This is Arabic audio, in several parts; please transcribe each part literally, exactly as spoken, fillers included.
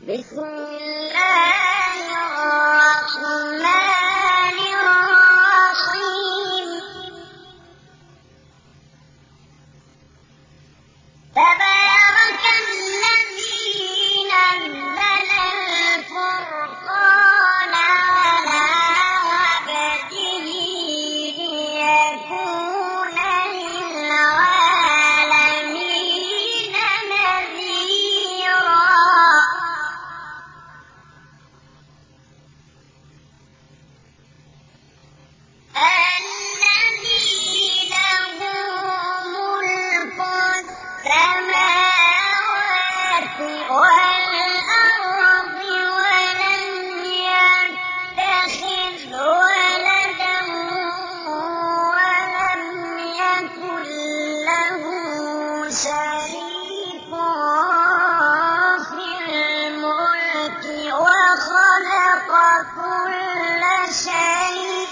بسم الله الرحمن الرحيم تبارك الذي نزل الفرقان على عبده ليكون للعالمين نذيرا الذي له ملك السماوات والأرض ولم يتخذ ولدا ولم يكن له شريك في الملك وخلق كل شيء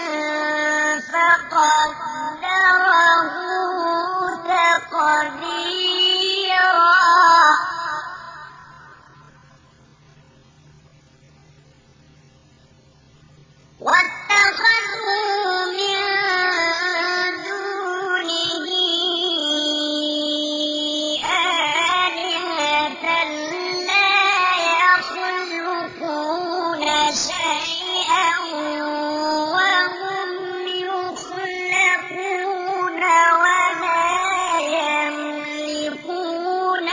فقدره تقديرا واتخذوا من دونه آلهة لا يخلقون شيئا وهم يخلقون ولا يملكون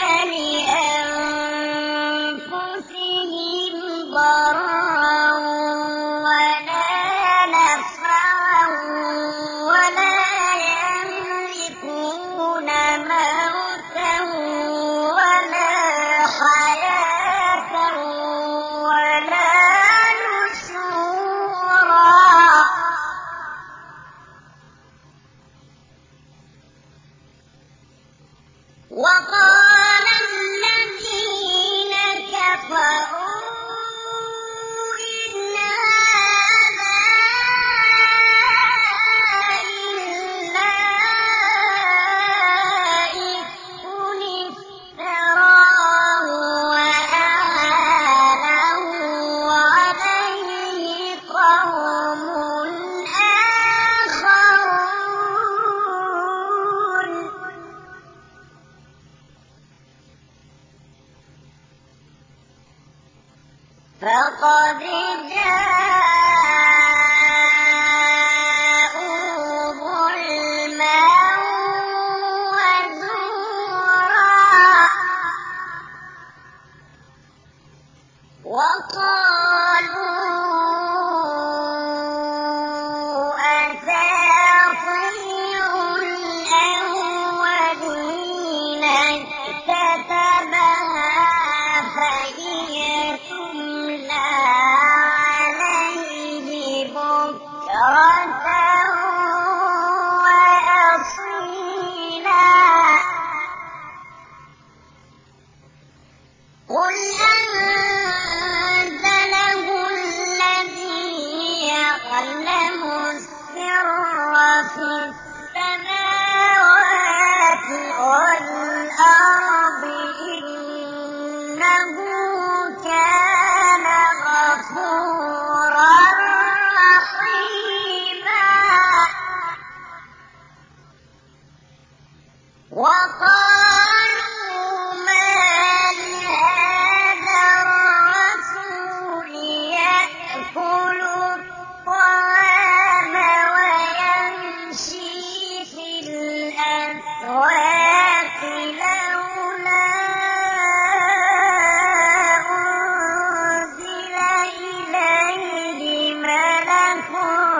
لأنفسهم ضرا ولا نفعا ولا يملكون موتا ولا حياة ولا نشورا وقال الذين كفروا إن هذا إلا إفك افتراه وأعانه عليه قوم آخرون فقد جاءوا ظلما وزورا وقالوا أساطير الأولين اكتتبها فهي تملى عليه بكرة وأصيلا قل أنزله الذي يعلم السر في السماوات والأرض إنه كان غفورا رحيما وقالوا ما لهذا الرسول يأكل الطعام ويمشي في الأسواق لولا أنزل إليه ملك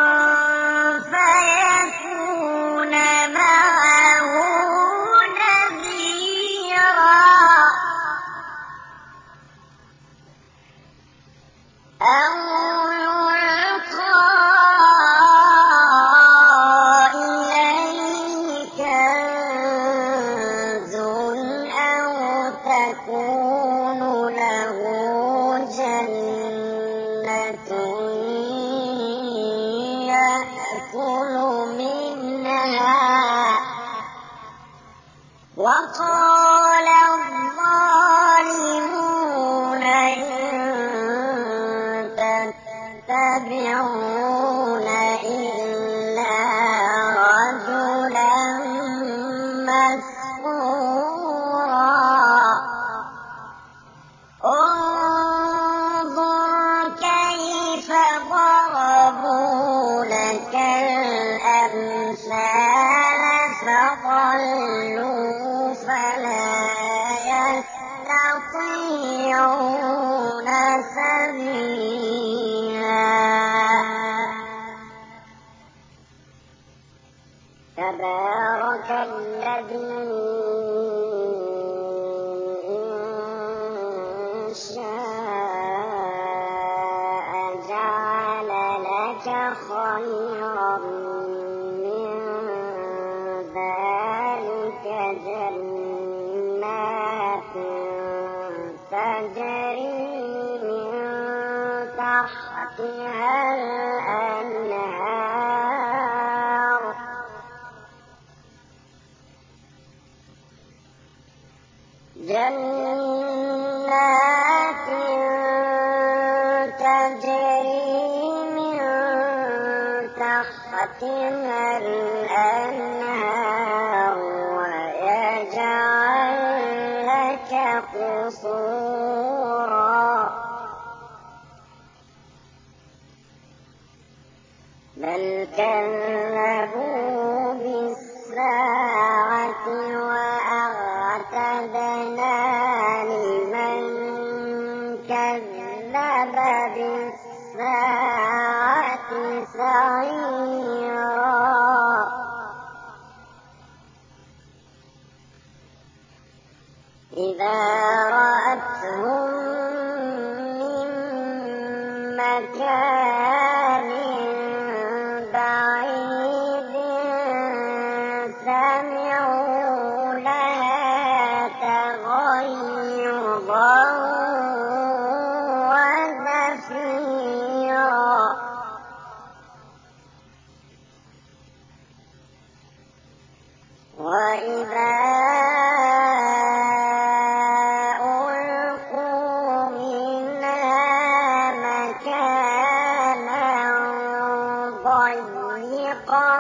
فيكون معه نذيرا أو يلقى إليه كنز أو تكون له جنة يأكل منها وقال الظالمون يتبعون إلا رجلا مسحورا انظر كيف ضربوا لك الأمثال فضلوا فلا يستطيعون سبيلا تبارك الذي إن شاء جعل لك خيرا من ذلك جنات تجري من تحتها الأنهار جنات تجري من تحتها الأنهار ويجعل لك قصورا بل كذبوا بالساعة وأعتدنا لمن كذب بالساعة سعيرا إذا رأتهم من مكان بعيد سمعوا لها تغيظا وزفيرا وإذا ألقوا منها مكانا ضيقا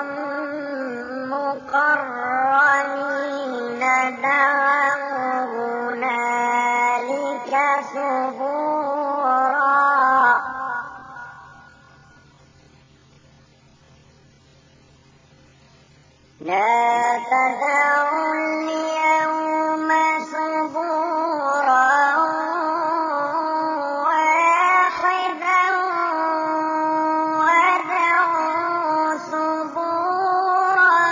مقرنين دعوا هنالك ثبورا لا تدعوا اليوم ثبورا واحدا وادعوا ثبورا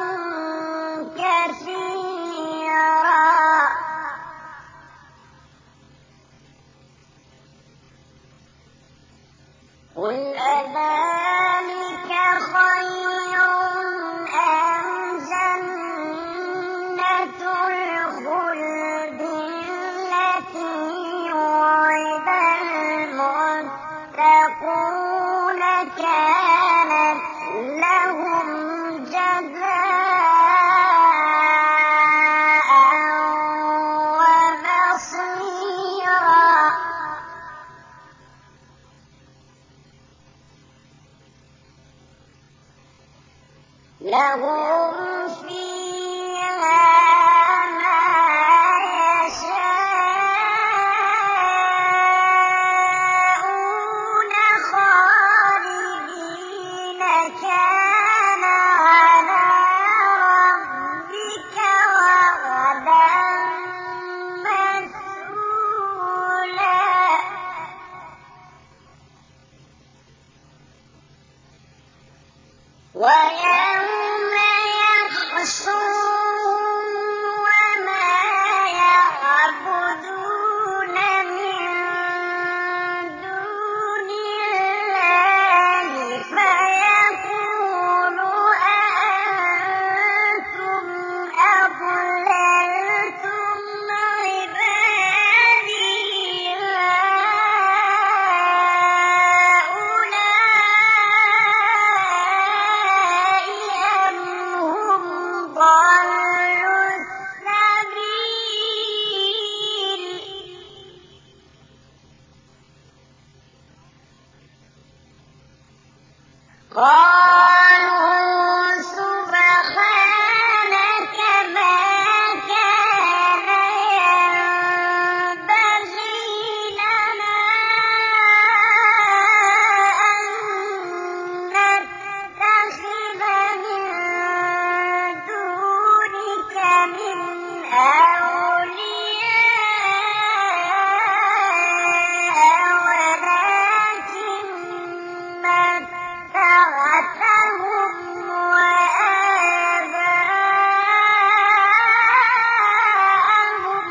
كثيرا قل أذلك خير أم جنة الخلد التي وعد المتقون كانت لهم جزاء ومصيرا لهم فيها ما يشاءون خالدين كان على ربك وعدا مسئولا ويوم قالوا سبحانك ما كان ينبغي لنا أن نتخذ من دونك من أولياء ولكن متعتهم وآباءهم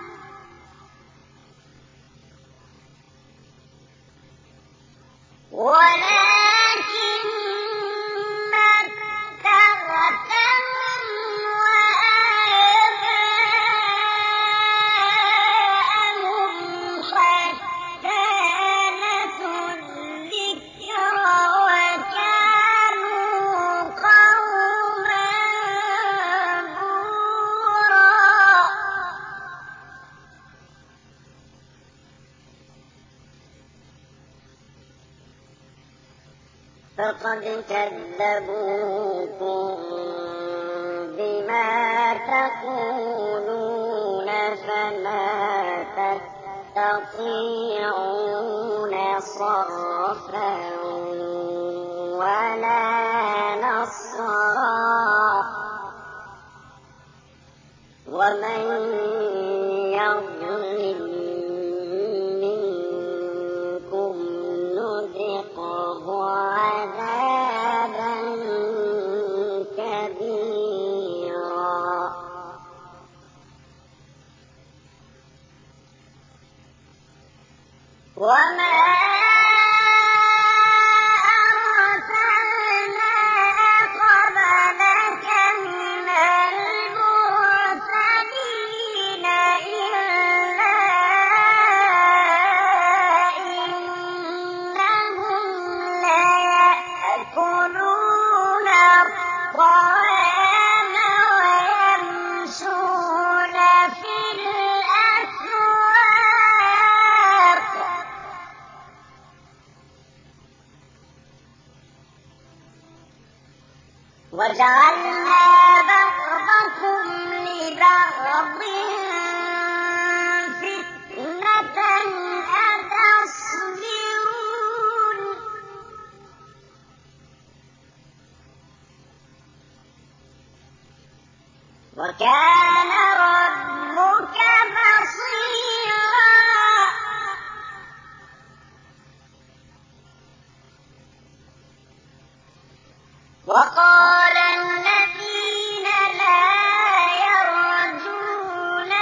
ولكن متعتهم وآباءهم حتى نسوا الذكر وكانوا قوما بورا. فقد كذبوكم بما تقولون فلا تستطيعون صرفا ولا نصرا ومن يظلم منكم نذقه عذابا كبيرا. وما أرسلنا قبلك من المرسلين إلا إنهم ليأكلون الطعام ويمشون في الأسواق وجعلنا بعضكم لبعض فتنة أتصبرون وكان ربك بصيرا. وقال الذين لا يرجون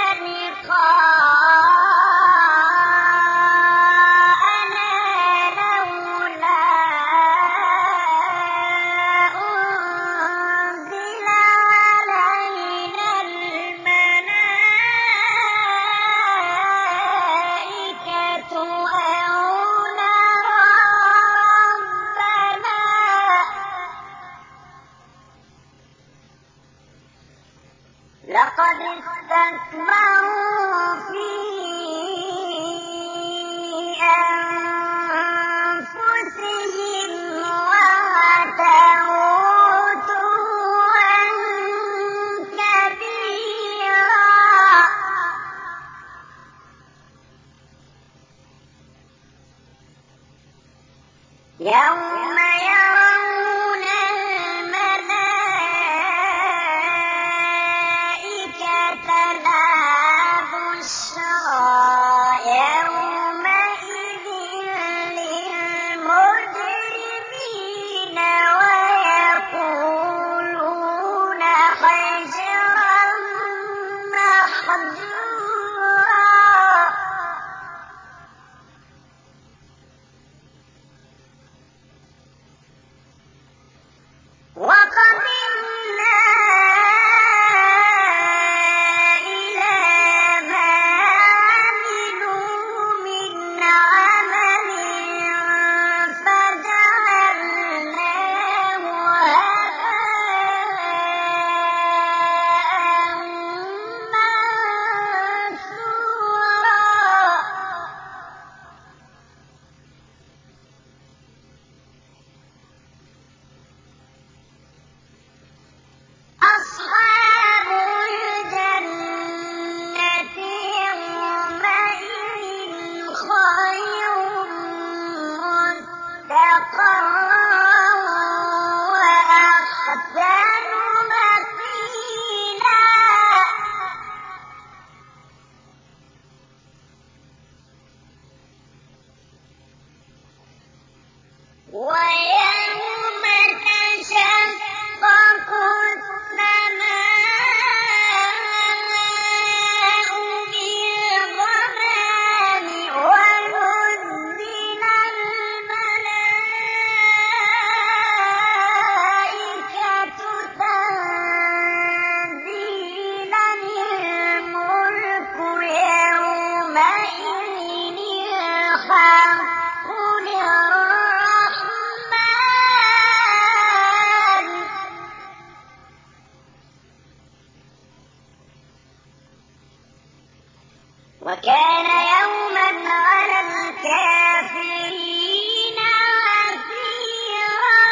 لقاءنا لولا أنزل علينا الملائكة أو نرى ربنا لقد استكبروا في أنفسهم وعتوا عتوا كبيرا. يوم يرون الملائكة لا بشرى يومئذ للمجرمين ويقولون حجرا محجورا. ويوم تشقق السماء بالغمام ونزل الملائكة تنزيلا الملك يومئذ الحق للرحمن وكان يوما على الكافرين عسيرا.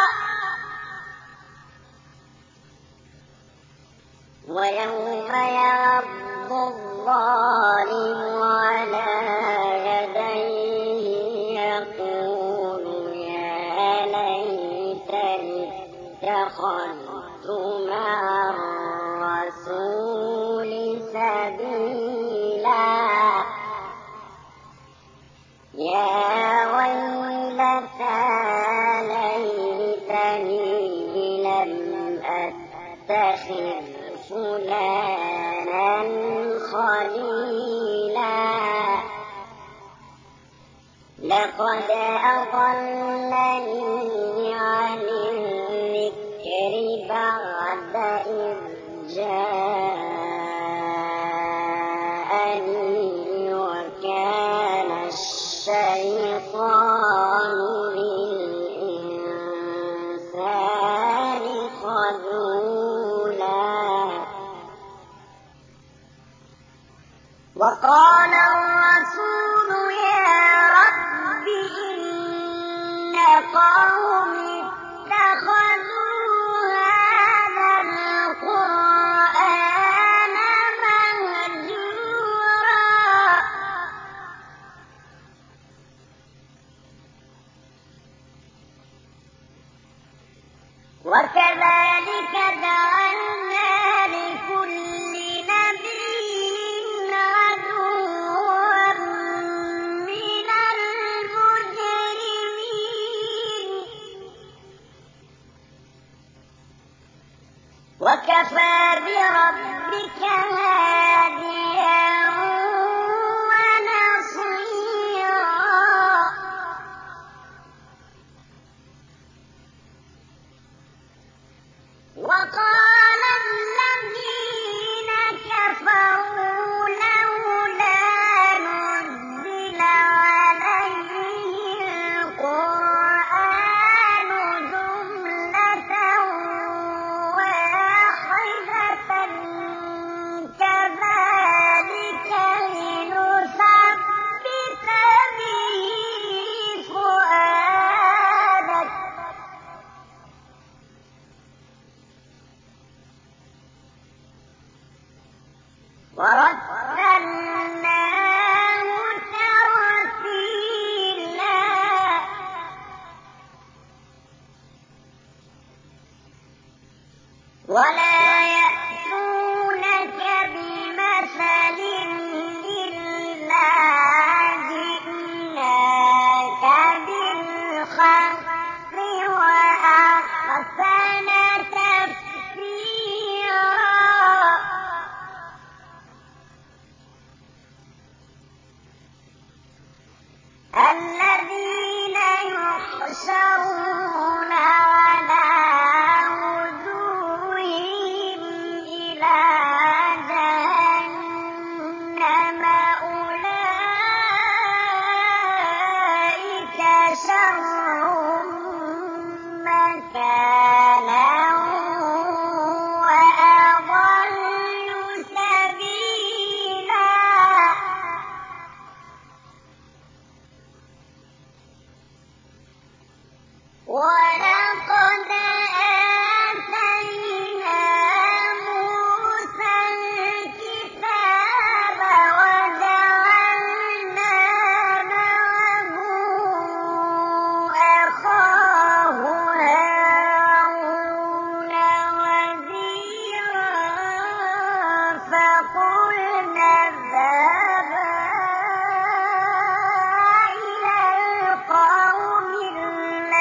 ويوم يعض الظالم على يديه يقول يا ليتني اتخذت مع الرسول سبيلا يا ويلتى ليتني لم أتخذ فلانا خليلا لقد أضلني عن الذكر بعد إذ جاءني وكان الشيطان للإنسان خذولا. وقال الرسول يا رب إن قومي اتخذوا هذا القرآن مهجورا. وكذلك جعلنا لكل نبي عدوا من المجرمين وكفى بربك هاديا ونصيرا. وقال الذين كفروا لولا نزل عليه القرآن جملة واحدة كذلك لنثبت به فؤادك ورتلناه ترتيلا. ولا يأتونك بمثل إلا جئناك بالحق وأحسن تفسيرا. الذين يحشرون على وجوههم إلى جهنم أولئك شر مكانا وأضل سبيلا. ولقد آتينا موسى الكتاب وجعلنا معه أخاه هارون وزيرا فقلنا اذهبا إلى القوم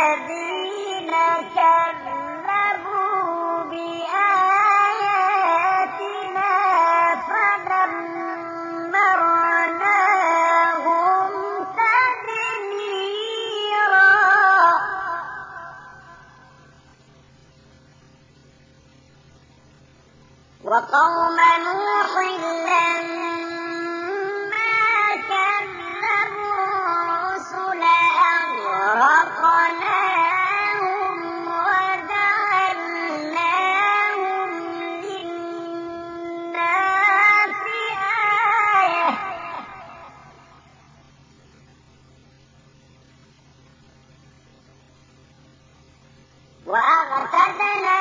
وأعتدنا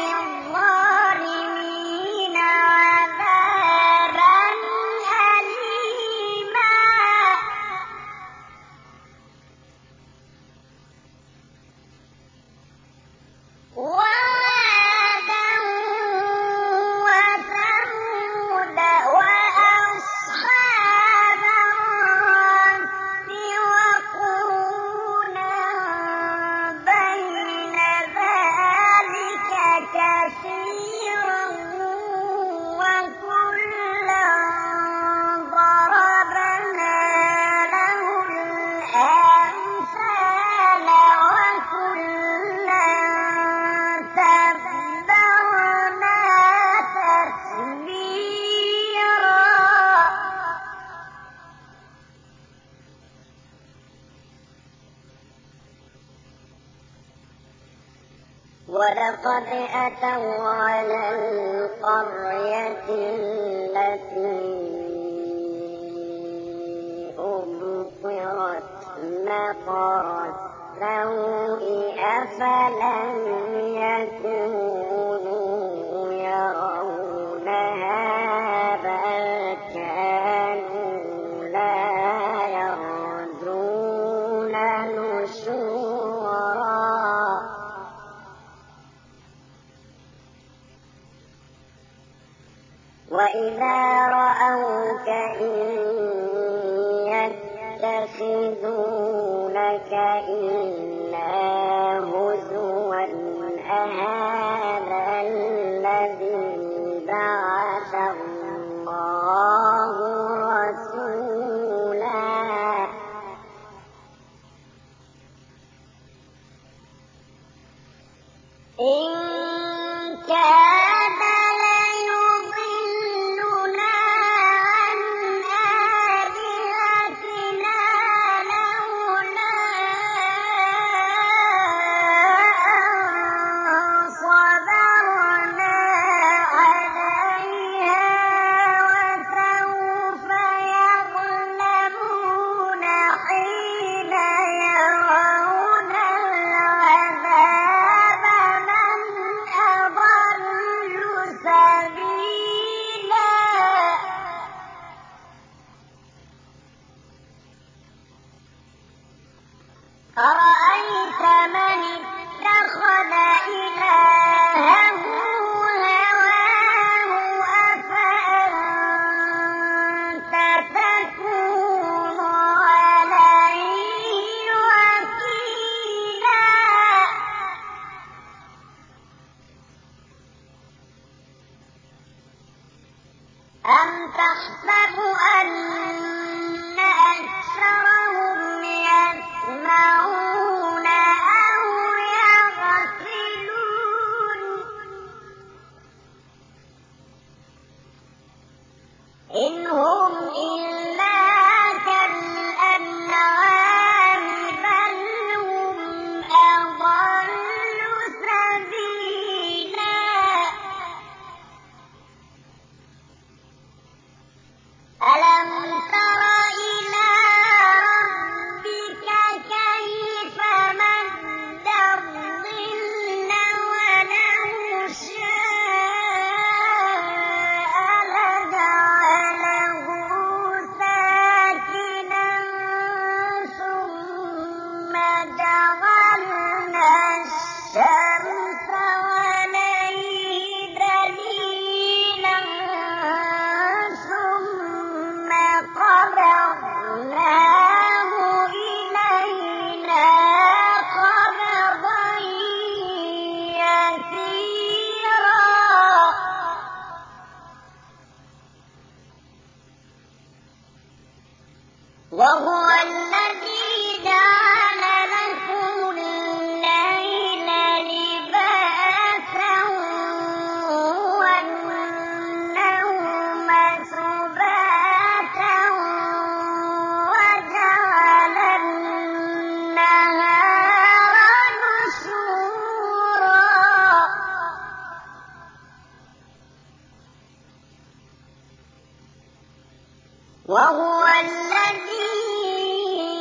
للظالمين عذابا أليما. وعادا وثمود وأصحاب الرس وقرونا بين ذلك كثيرا وكلا ضربنا له الأمثال وكلا تبرنا تتبيرا. ولقد أتوا على القرية التي أمطرت مطر السوء أفلم يكونوا يرونها بل كانوا لا يرجون نشورا. وإذا رأوك إن يتخذونك إلا هزوا أهذا الذي بعث الله رسولا. إن كان ليضلنا عن آلهتنا لولا أن صبرنا عليها وسوف يظلمون حين يرون العذاب من أضل سبيلا. أرأيت من اتخذ إلهه هواه أفأنت تكون عليه وكيلا. أم تحسب أن أكثرهم يسمعون أو يعقلون؟ إن هم إلا كالأنعام بل هم أضل سبيلا. ألم تر إلى ربك كيف مد الظل ولو شاء لجعله ساكنا ثم جعلنا الشمس عليه دليلا ثم قبضناه إلينا قبضا يسيرا. وهو الذي جعل لكم الليل لباسا والنوم سباتا وجعل النهار نشورا. وهو الذي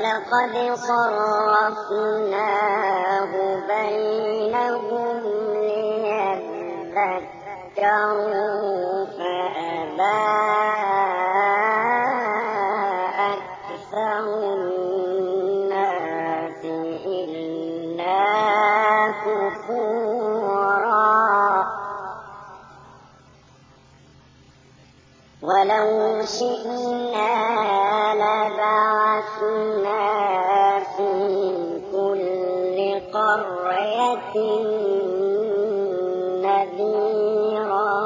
وَلَقَدْ صَرَّفْنَاهُ بَيْنَهُمْ لِيَذَّكَّرُوا فَأَبَىٰ أَكْثَرُ النَّاسِ إِلَّا كُفُورًا وَلَوْ شِئْنَا لَبَعَثْنَا فِي كُلِّ قَرْيَةٍ نَذِيرًا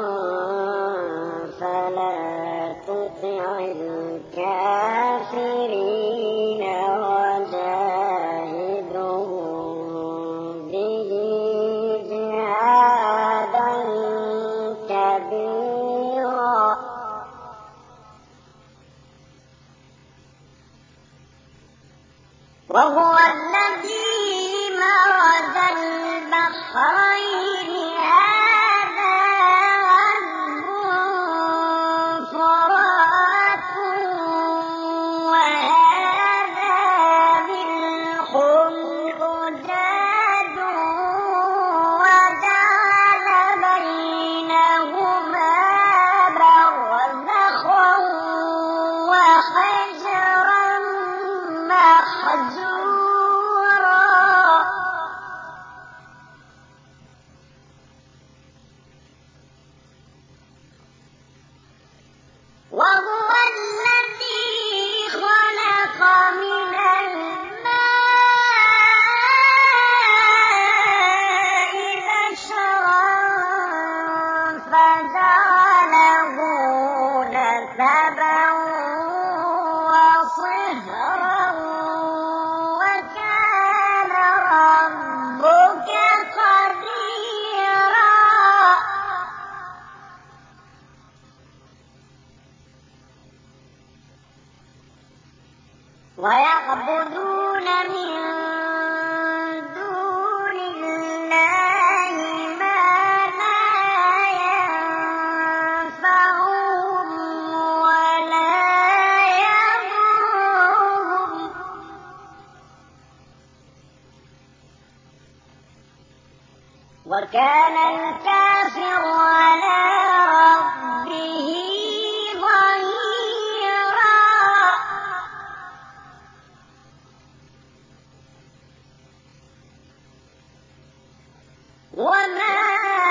فَلَا تُطِعِ الْكَافِرِينَ وَجَاهِدْهُم بِهِ جِهَادًا كَبِيرًا وَهُوَ الَّذِي مَرَجَ الْبَحْرَيْنِ هَٰذَا عَذْبٌ فُرَاتٌ وَهَٰذَا مِلْحٌ أُجَاجٌ وَجَعَلَ بَيْنَهُمَا بَرْزَخًا وَحِجْرًا مَّحْجُورًا وَهُوَ الَّذِي خَلَقَ مِنَ الْمَاءِ بَشَرًا فَجَعَلَهُ نَسَبًا وَصِهْرًا وَكَانَ رَبُّكَ قَدِيرًا وَيَعْبُدُونَ مِن دُونِ اللَّهِ مَا لَا يَنفَعُهُمْ وَلَا يَضُرُّهُمْ وَكَانَ الْكَافِرُ عَلَىٰ رَبِّهِ ظَهِيرًا وَمَا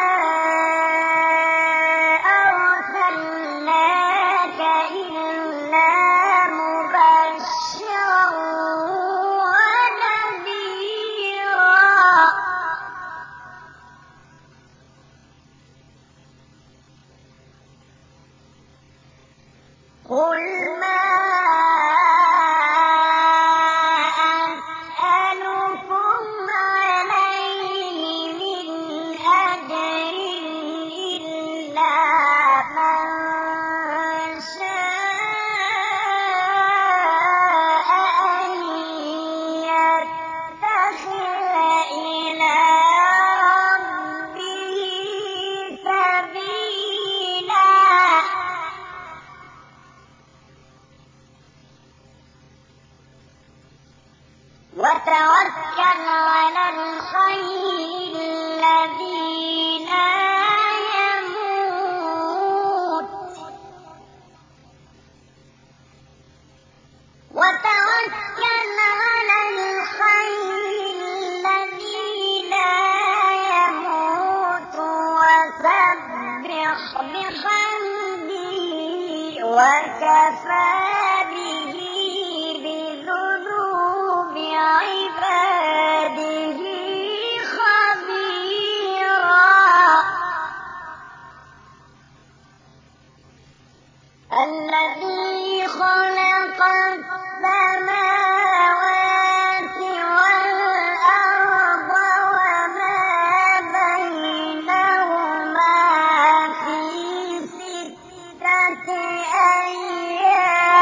أَرْسَلْنَاكَ إِلَّا مُبَشِّرًا وَنَذِيرًا قُلْ مَا أَسْأَلُكُمْ عَلَيْهِ مِنْ أَجْرٍ إِلَّا مَن شَاءَ أَن يَتَّخِذَ إِلَىٰ رَبِّهِ سَبِيلًا وَتَوَكَّلْ عَلَى الْحَيِّ الَّذِي لَا يَمُوتُ وَتَوَكَّلْ عَلَى الْحَيِّ الَّذِي لَا يَمُوتُ وَسَبِّحْ بِحَمْدِهِ وَكَفَىٰ بِهِ بِذُنُوبِ عِبَادِهِ خَبِيرًا الَّذِي خَلَقَ السَّمَاوَاتِ وَالْأَرْضَ وَمَا بَيْنَهُمَا فِي سِتَّةِ أَيَّامٍ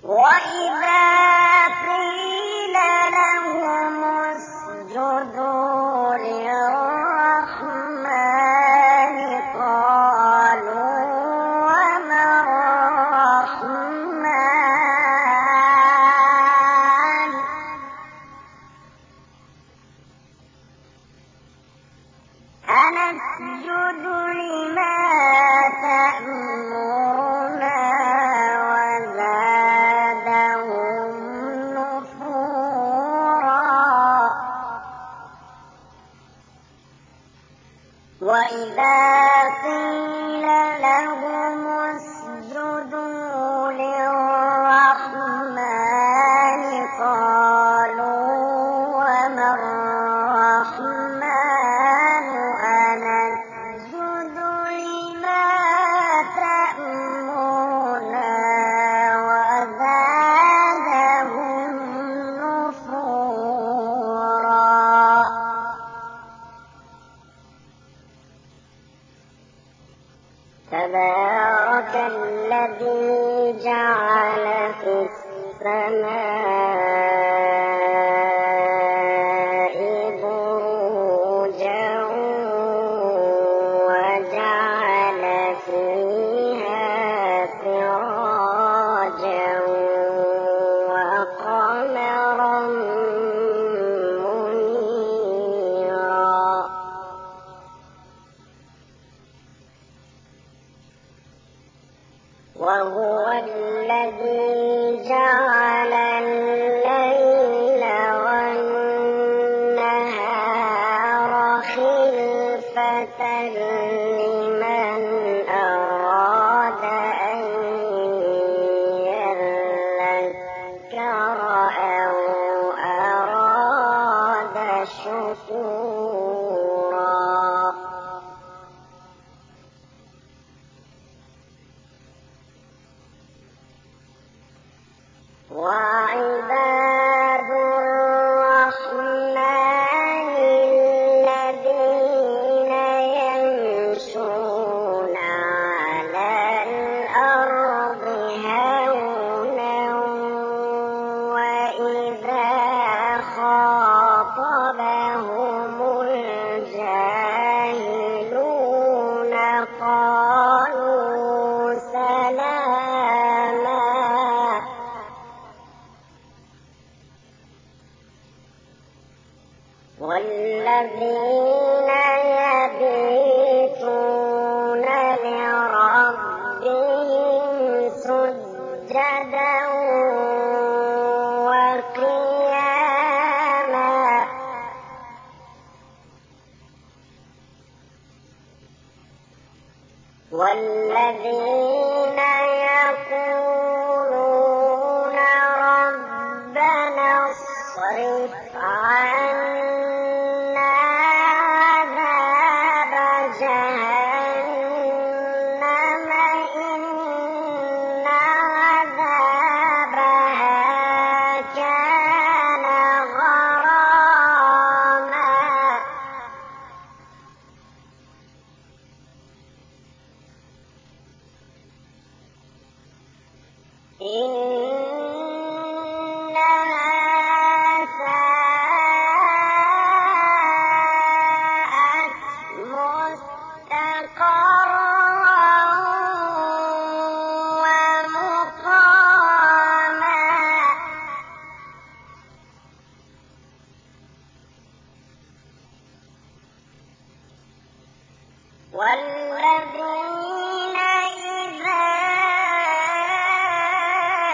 وإذا قيل لهم اسجدوا للرحمن قالوا وما الرحمن أنسجد لما تأمرنا وزادهم نفورا. وإذا قيل لهم اسجدوا للرحمن قالوا وما الرحمن أنسجد لما تأمرنا وزادهم نفورا. تبارك الذي جعل في السماء بروجا وجعل فيها سراجا وقمرا منيرا. وهو الذي جعل الليل والنهار خلفة لمن أراد أن يذكر أو أراد شكورا. وعباد الرحمن الذين يمشون على الأرض هونا وإذا خاطبهم الجاهلون قالوا سلاما. والذين يبيتون لربهم سجدا وقياما. والذين يقولون ربنا اصرف عنا عذاب جهنم إن عذابها كان غراما. إنها ساءت مستقرا ومقاما. والذين إذا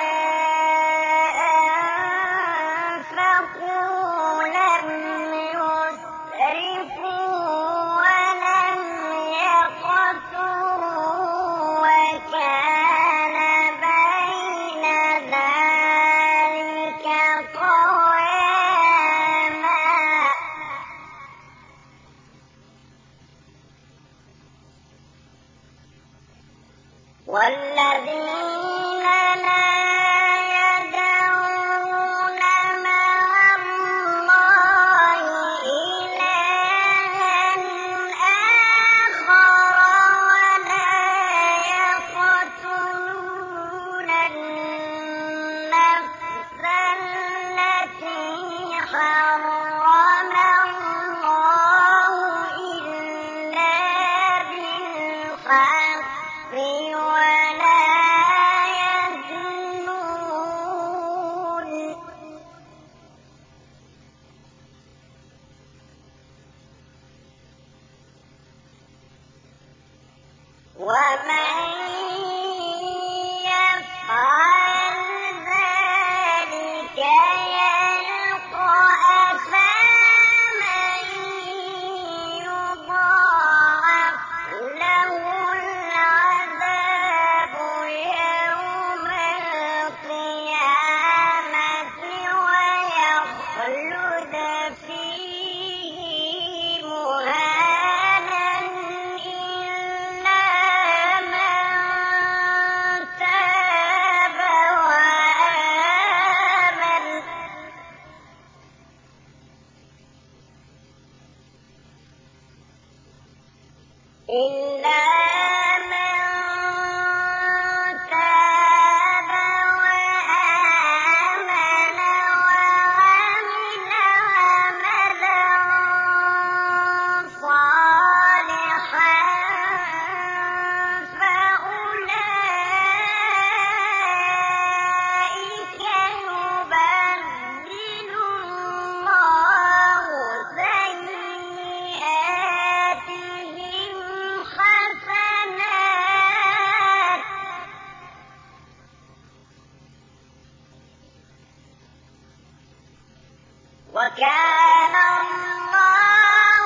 وكان الله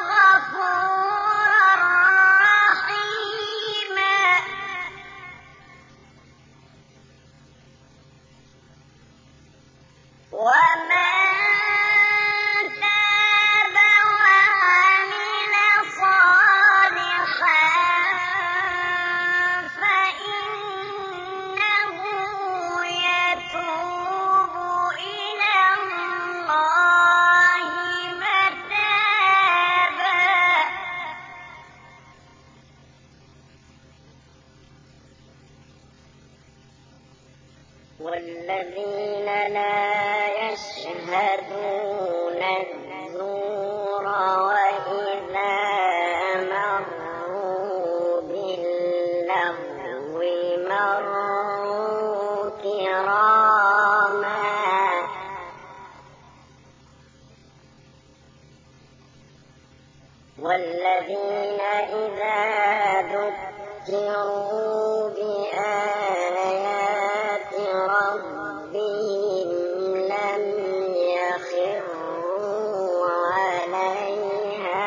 غفورا رحيما. ومن تاب وعمل صالحا فإنه يتوب إلى الله متابا. والذين لا يشهدون الزور وإذا مروا باللغو مروا كراما. والذين إذا ذكروا بآيات ربهم لم يخروا عليها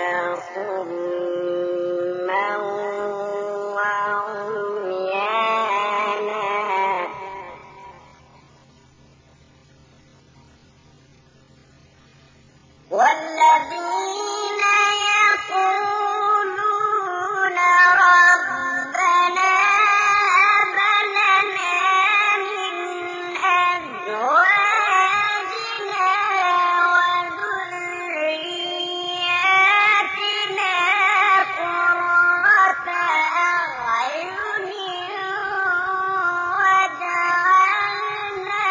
صما وعميانا. والذين يقولون ربنا هب لنا من أزواجنا وذرياتنا قرة أعين واجعلنا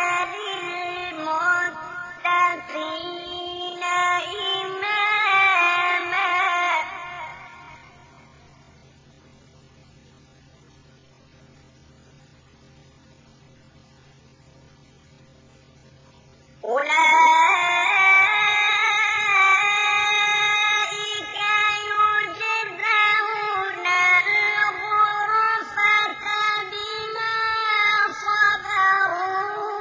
للمتقين إماما. أولئك يجزون الغرفة بما صبروا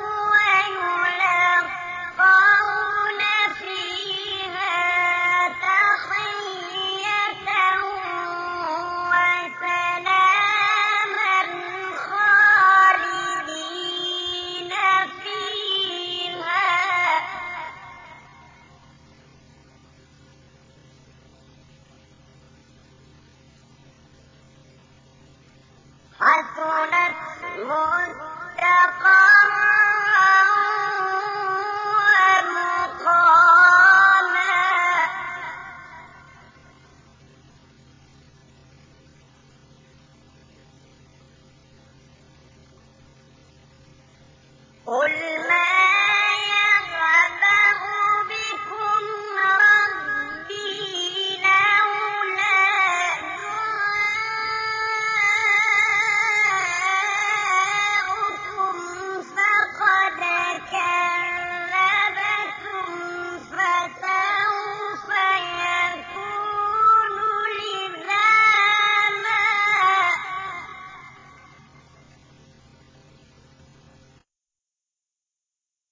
ويلقون فيها تحية وسلاما خالدين فيها. حسنت مستقرا ومقاما. قل من